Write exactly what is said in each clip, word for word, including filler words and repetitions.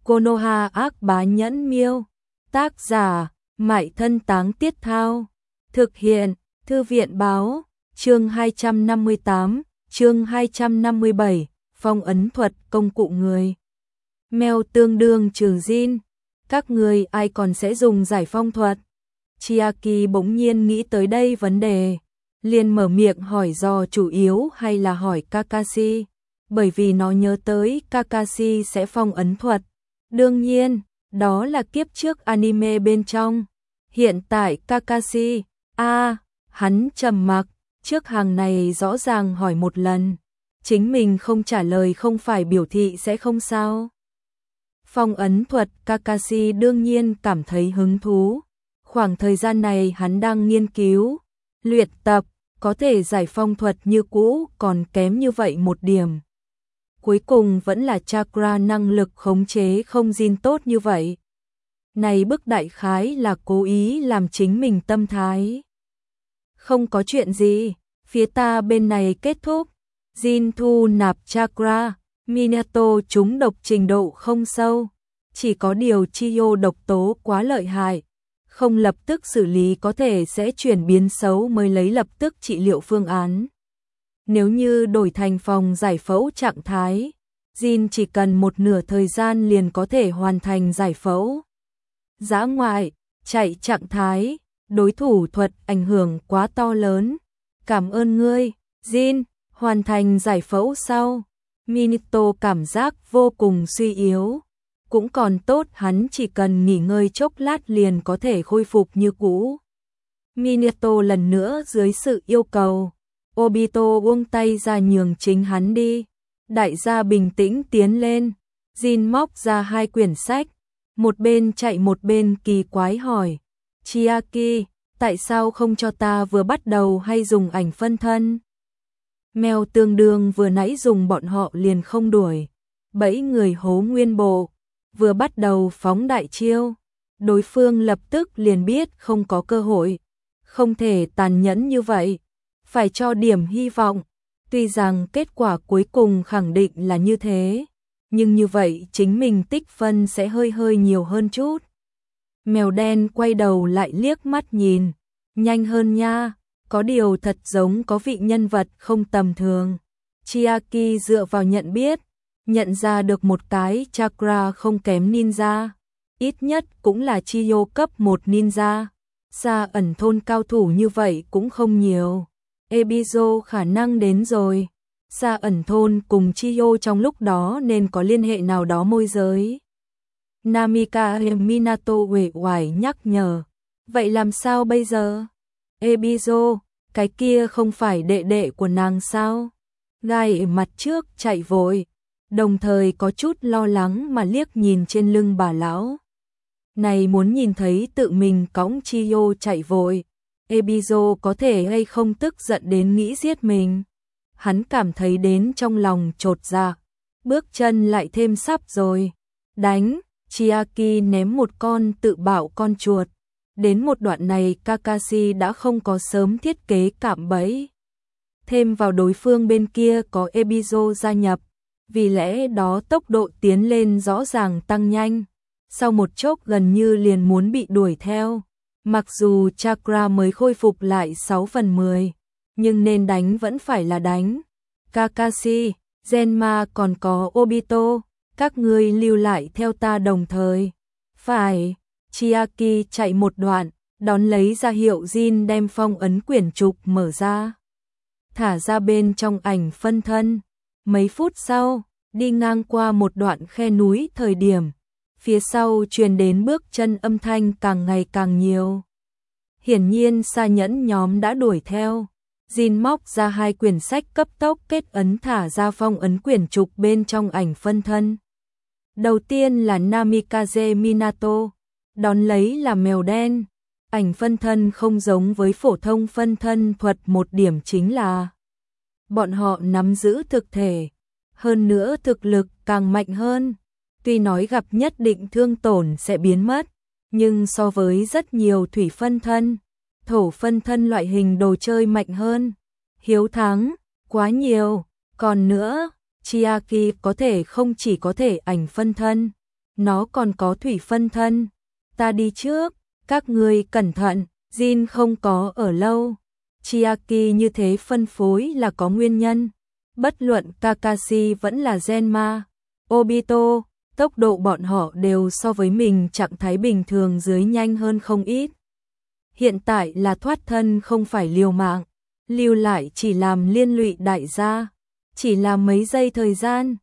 Konoha ác bá nhẫn miêu. Tác giả, Mại Thân Táng Tiết Thao. Thực hiện, Thư viện báo. Chương hai trăm năm mươi tám, chương hai trăm năm mươi bảy, phong ấn thuật công cụ người. Mèo tương đương trừ Jin. Các người ai còn sẽ dùng giải phong thuật? Chiaki bỗng nhiên nghĩ tới đây vấn đề. Liền mở miệng hỏi dò chủ yếu hay là hỏi Kakashi. Bởi vì nó nhớ tới Kakashi sẽ phong ấn thuật. Đương nhiên, đó là kiếp trước anime bên trong. Hiện tại Kakashi, a à, hắn trầm mặc, trước hàng này rõ ràng hỏi một lần. Chính mình không trả lời không phải biểu thị sẽ không sao. Phong ấn thuật Kakashi đương nhiên cảm thấy hứng thú. Khoảng thời gian này hắn đang nghiên cứu, luyện tập, có thể giải phong thuật như cũ còn kém như vậy một điểm. Cuối cùng vẫn là chakra năng lực khống chế không Jin tốt như vậy. Này bức đại khái là cố ý làm chính mình tâm thái. Không có chuyện gì, phía ta bên này kết thúc. Jin thu nạp chakra, Minato trúng độc trình độ không sâu. Chỉ có điều Chiyo độc tố quá lợi hại. Không lập tức xử lý có thể sẽ chuyển biến xấu mới lấy lập tức trị liệu phương án. Nếu như đổi thành phòng giải phẫu trạng thái, Jin chỉ cần một nửa thời gian liền có thể hoàn thành giải phẫu. Dã ngoại, chạy trạng thái, đối thủ thuật ảnh hưởng quá to lớn. Cảm ơn ngươi, Jin, hoàn thành giải phẫu sau. Minato cảm giác vô cùng suy yếu. Cũng còn tốt hắn chỉ cần nghỉ ngơi chốc lát liền có thể khôi phục như cũ. Minato lần nữa dưới sự yêu cầu. Obito buông tay ra nhường chính hắn đi. Đại gia bình tĩnh tiến lên. Jin móc ra hai quyển sách. Một bên chạy một bên kỳ quái hỏi. Chiaki, tại sao không cho ta vừa bắt đầu hay dùng ảnh phân thân? Mèo tương đương vừa nãy dùng bọn họ liền không đuổi. Bẫy người hố nguyên bộ. Vừa bắt đầu phóng đại chiêu. Đối phương lập tức liền biết không có cơ hội. Không thể tàn nhẫn như vậy. Phải cho điểm hy vọng. Tuy rằng kết quả cuối cùng khẳng định là như thế. Nhưng như vậy chính mình tích phân sẽ hơi hơi nhiều hơn chút. Mèo đen quay đầu lại liếc mắt nhìn. Nhanh hơn nha. Có điều thật giống có vị nhân vật không tầm thường. Chiaki dựa vào nhận biết. Nhận ra được một cái chakra không kém ninja. Ít nhất cũng là Chiyo cấp một ninja. Xa ẩn thôn cao thủ như vậy cũng không nhiều. Ebizo khả năng đến rồi. Xa ẩn thôn cùng Chiyo trong lúc đó nên có liên hệ nào đó môi giới. Namika Minato uể oải nhắc nhở. Vậy làm sao bây giờ? Ebizo, cái kia không phải đệ đệ của nàng sao? Gai mặt trước chạy vội. Đồng thời có chút lo lắng mà liếc nhìn trên lưng bà lão. Này muốn nhìn thấy tự mình cõng Chiyo chạy vội. Ebizo có thể hay không tức giận đến nghĩ giết mình. Hắn cảm thấy đến trong lòng chột dạ. Bước chân lại thêm sắp rồi. Đánh, Chiaki ném một con tự bạo con chuột. Đến một đoạn này Kakashi đã không có sớm thiết kế cạm bẫy. Thêm vào đối phương bên kia có Ebizo gia nhập. Vì lẽ đó tốc độ tiến lên rõ ràng tăng nhanh. Sau một chốc gần như liền muốn bị đuổi theo. Mặc dù chakra mới khôi phục lại sáu phần mười, nhưng nên đánh vẫn phải là đánh. Kakashi, Zenma còn có Obito, các ngươi lưu lại theo ta đồng thời. Phải, Chiaki chạy một đoạn, đón lấy ra hiệu Jin đem phong ấn quyển trục mở ra. Thả ra bên trong ảnh phân thân. Mấy phút sau, đi ngang qua một đoạn khe núi thời điểm. Phía sau truyền đến bước chân âm thanh càng ngày càng nhiều. Hiển nhiên xa nhẫn nhóm đã đuổi theo. Jin móc ra hai quyển sách cấp tốc kết ấn thả ra phong ấn quyển trục bên trong ảnh phân thân. Đầu tiên là Namikaze Minato, đón lấy là mèo đen. Ảnh phân thân không giống với phổ thông phân thân thuật một điểm chính là bọn họ nắm giữ thực thể. Hơn nữa thực lực càng mạnh hơn. Tuy nói gặp nhất định thương tổn sẽ biến mất, nhưng so với rất nhiều thủy phân thân, thổ phân thân loại hình đồ chơi mạnh hơn. Hiếu thắng, quá nhiều. Còn nữa, Chiaki có thể không chỉ có thể ảnh phân thân, nó còn có thủy phân thân. Ta đi trước, các ngươi cẩn thận. Jin không có ở lâu. Chiaki như thế phân phối là có nguyên nhân. Bất luận Kakashi vẫn là Genma, Obito, tốc độ bọn họ đều so với mình trạng thái bình thường dưới nhanh hơn không ít. Hiện tại là thoát thân không phải liều mạng, lưu lại chỉ làm liên lụy đại gia. Chỉ là mấy giây thời gian,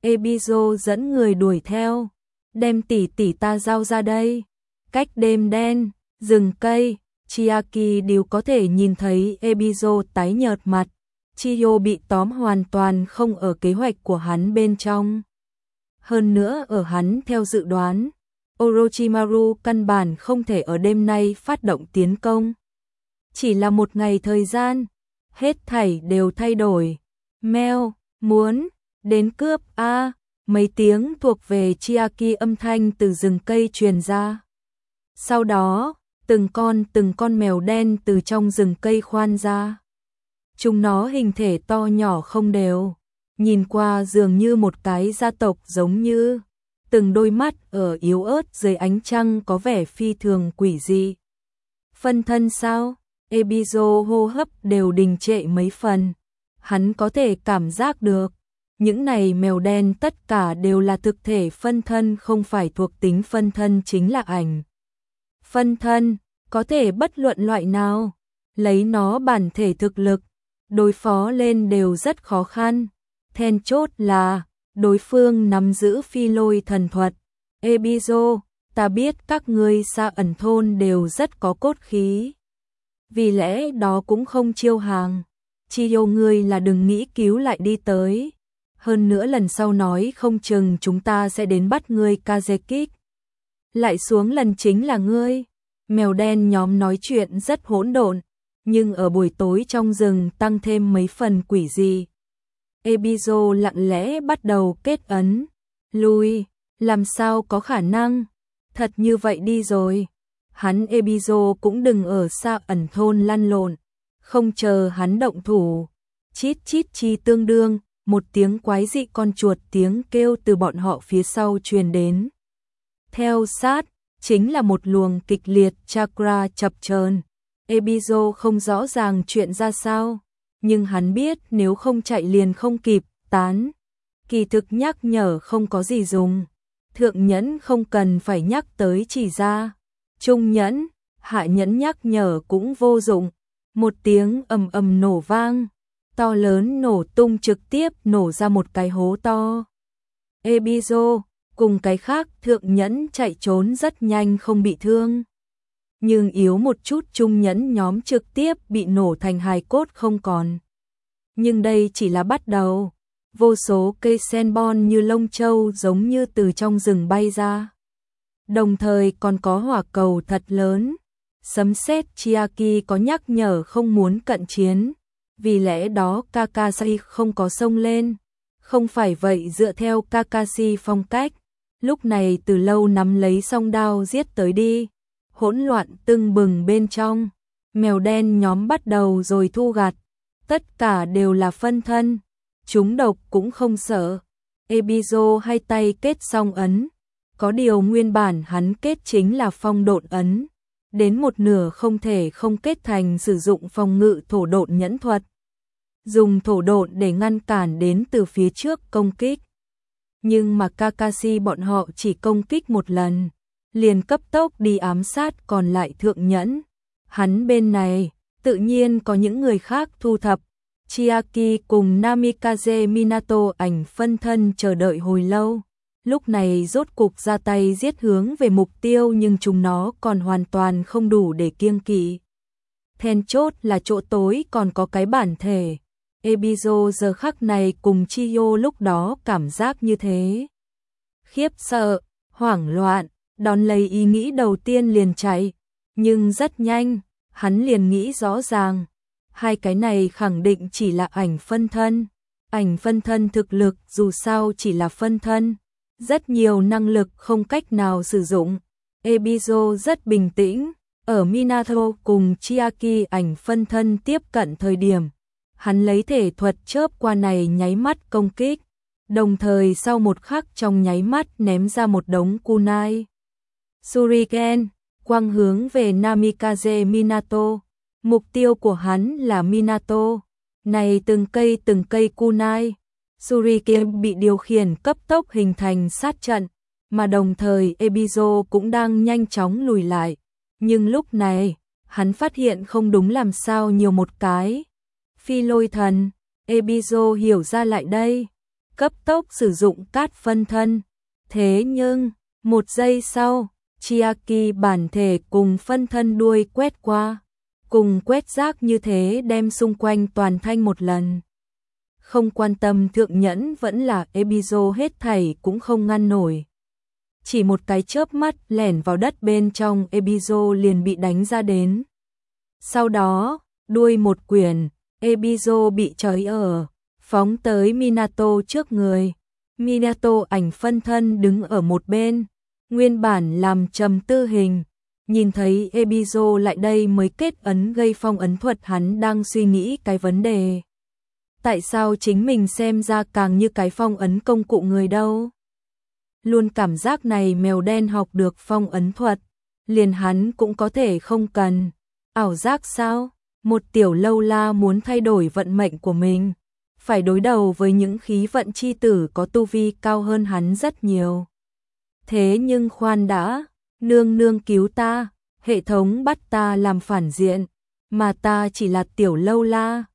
Ebizo dẫn người đuổi theo, đem tỷ tỷ ta giao ra đây. Cách đêm đen, rừng cây, Chiaki đều có thể nhìn thấy Ebizo tái nhợt mặt. Chiyo bị tóm hoàn toàn không ở kế hoạch của hắn bên trong. Hơn nữa ở hắn theo dự đoán, Orochimaru căn bản không thể ở đêm nay phát động tiến công. Chỉ là một ngày thời gian, hết thảy đều thay đổi. Meo, muốn, đến cướp a mấy tiếng thuộc về Chiaki âm thanh từ rừng cây truyền ra. Sau đó, từng con từng con mèo đen từ trong rừng cây khoan ra. Chúng nó hình thể to nhỏ không đều, nhìn qua dường như một cái gia tộc giống như, từng đôi mắt ở yếu ớt dưới ánh trăng có vẻ phi thường quỷ dị. Phân thân sao? Ebizo hô hấp đều đình trệ mấy phần. Hắn có thể cảm giác được, những này mèo đen tất cả đều là thực thể phân thân không phải thuộc tính phân thân chính là ảnh. Phân thân, có thể bất luận loại nào, lấy nó bản thể thực lực, đối phó lên đều rất khó khăn. Then chốt là, đối phương nắm giữ phi lôi thần thuật. Ebizo, ta biết các ngươi xa ẩn thôn đều rất có cốt khí. Vì lẽ đó cũng không chiêu hàng. Chiyo ngươi là đừng nghĩ cứu lại đi tới. Hơn nữa lần sau nói không chừng chúng ta sẽ đến bắt ngươi Kazekik. Lại xuống lần chính là ngươi. Mèo đen nhóm nói chuyện rất hỗn độn, nhưng ở buổi tối trong rừng tăng thêm mấy phần quỷ dị. Ebizo lặng lẽ bắt đầu kết ấn. Lui, làm sao có khả năng? Thật như vậy đi rồi. Hắn Ebizo cũng đừng ở xa ẩn thôn lăn lộn. Không chờ hắn động thủ. Chít chít chi tương đương, một tiếng quái dị con chuột tiếng kêu từ bọn họ phía sau truyền đến. Theo sát, chính là một luồng kịch liệt chakra chập chờn. Ebizo không rõ ràng chuyện ra sao, nhưng hắn biết nếu không chạy liền không kịp, tán. Kỳ thực nhắc nhở không có gì dùng. Thượng nhẫn không cần phải nhắc tới chỉ ra. Trung nhẫn, hạ nhẫn nhắc nhở cũng vô dụng. Một tiếng ầm ầm nổ vang, to lớn nổ tung trực tiếp nổ ra một cái hố to. Ebizo cùng cái khác thượng nhẫn chạy trốn rất nhanh không bị thương. Nhưng yếu một chút trung nhẫn nhóm trực tiếp bị nổ thành hài cốt không còn. Nhưng đây chỉ là bắt đầu. Vô số cây senbon như lông châu giống như từ trong rừng bay ra. Đồng thời còn có hỏa cầu thật lớn. Sấm sét Chiaki có nhắc nhở không muốn cận chiến. Vì lẽ đó Kakashi không có xông lên. Không phải vậy dựa theo Kakashi phong cách. Lúc này từ lâu nắm lấy song đao giết tới đi. Hỗn loạn tưng bừng bên trong. Mèo đen nhóm bắt đầu rồi thu gặt. Tất cả đều là phân thân. Chúng độc cũng không sợ. Ebizo hai tay kết song ấn. Có điều nguyên bản hắn kết chính là phong độn ấn. Đến một nửa không thể không kết thành sử dụng phòng ngự thổ độn nhẫn thuật. Dùng thổ độn để ngăn cản đến từ phía trước công kích. Nhưng mà Kakashi bọn họ chỉ công kích một lần. Liền cấp tốc đi ám sát còn lại thượng nhẫn. Hắn bên này, tự nhiên có những người khác thu thập. Chiaki cùng Namikaze Minato ảnh phân thân chờ đợi hồi lâu. Lúc này rốt cục ra tay giết hướng về mục tiêu nhưng chúng nó còn hoàn toàn không đủ để kiêng kỵ. Then chốt là chỗ tối còn có cái bản thể. Ebizo giờ khắc này cùng Chiyo lúc đó cảm giác như thế. Khiếp sợ, hoảng loạn, đón lấy ý nghĩ đầu tiên liền chạy. Nhưng rất nhanh, hắn liền nghĩ rõ ràng. Hai cái này khẳng định chỉ là ảnh phân thân. Ảnh phân thân thực lực dù sao chỉ là phân thân. Rất nhiều năng lực không cách nào sử dụng. Ebizo rất bình tĩnh. Ở Minato cùng Chiaki ảnh phân thân tiếp cận thời điểm. Hắn lấy thể thuật chớp qua này nháy mắt công kích. đồng thời sau một khắc trong nháy mắt ném ra một đống kunai. Shuriken, quang hướng về Namikaze Minato. Mục tiêu của hắn là Minato. Này từng cây từng cây kunai, Shuriken bị điều khiển cấp tốc hình thành sát trận, mà đồng thời Ebizo cũng đang nhanh chóng lùi lại. Nhưng lúc này, hắn phát hiện không đúng làm sao nhiều một cái. Phi lôi thần, Ebizo hiểu ra lại đây, cấp tốc sử dụng cát phân thân. Thế nhưng, một giây sau, Chiaki bản thể cùng phân thân đuôi quét qua, cùng quét rác như thế đem xung quanh toàn thanh một lần. Không quan tâm thượng nhẫn vẫn là Ebizo, hết thảy cũng không ngăn nổi. Chỉ một cái chớp mắt lẻn vào đất bên trong, Ebizo liền bị đánh ra đến. Sau đó, đuôi một quyển, Ebizo bị trói ở, phóng tới Minato trước người. Minato ảnh phân thân đứng ở một bên, nguyên bản làm trầm tư hình. Nhìn thấy Ebizo lại đây mới kết ấn gây phong ấn thuật, hắn đang suy nghĩ cái vấn đề. Tại sao chính mình xem ra càng như cái phong ấn công cụ người đâu? Luôn cảm giác này mèo đen học được phong ấn thuật, liền hắn cũng có thể không cần. Ảo giác sao? Một tiểu lâu la muốn thay đổi vận mệnh của mình, phải đối đầu với những khí vận chi tử có tu vi cao hơn hắn rất nhiều. Thế nhưng khoan đã, nương nương cứu ta, hệ thống bắt ta làm phản diện, mà ta chỉ là tiểu lâu la.